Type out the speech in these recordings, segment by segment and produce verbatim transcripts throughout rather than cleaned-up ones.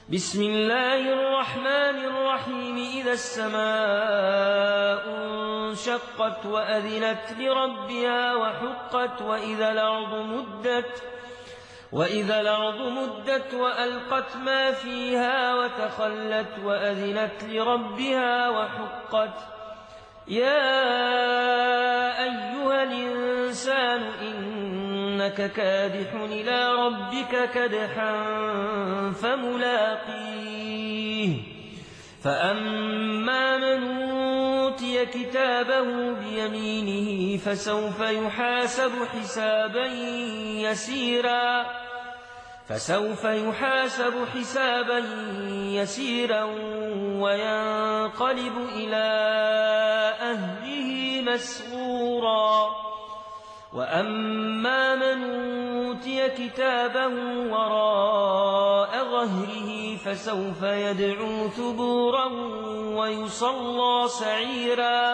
بسم الله الرحمن الرحيم إذا السماء انشقت وأذنت لربها وحقت وإذا الأرض مدت وإذا الأرض مدت وألقت ما فيها وتخلت وأذنت لربها وحقت يا أيها الإنسان إنك كادح إلى ربك كدحا فملاقيه فأما من أوتي كتابه بيمينه فسوف يحاسب حسابا يسيرا فسوف يحاسب حسابا يسيرا وينقلب إلى أهله مسرورا وأما من أوتي كتابه وراء ظهره فسوف يدعو ثبورا ويصلى سعيرا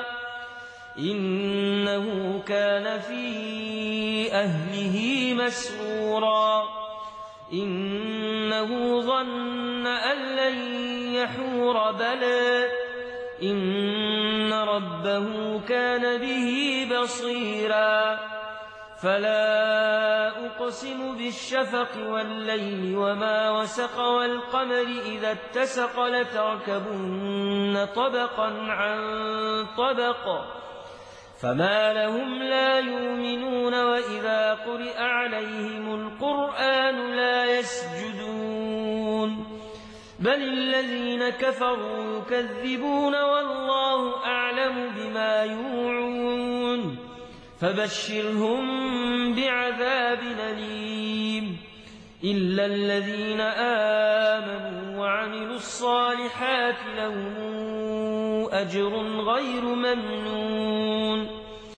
إنه كان في أهله مسرورا إنه ظن أن لن يحور بلى إن ربه كان به بصيرا فلا أقسم بالشفق والليل وما وسق والقمر إذا اتسق لتركبن طبقا عن طبق فما لهم لا يؤمنون وإذا قرئ عليهم القرآن لا يسجدون بل الذين كفروا يكذبون والله أعلم بما يوعون فبشرهم بعذاب أليم إلا الذين آمنوا وعملوا الصالحات لهم أجر غير ممنون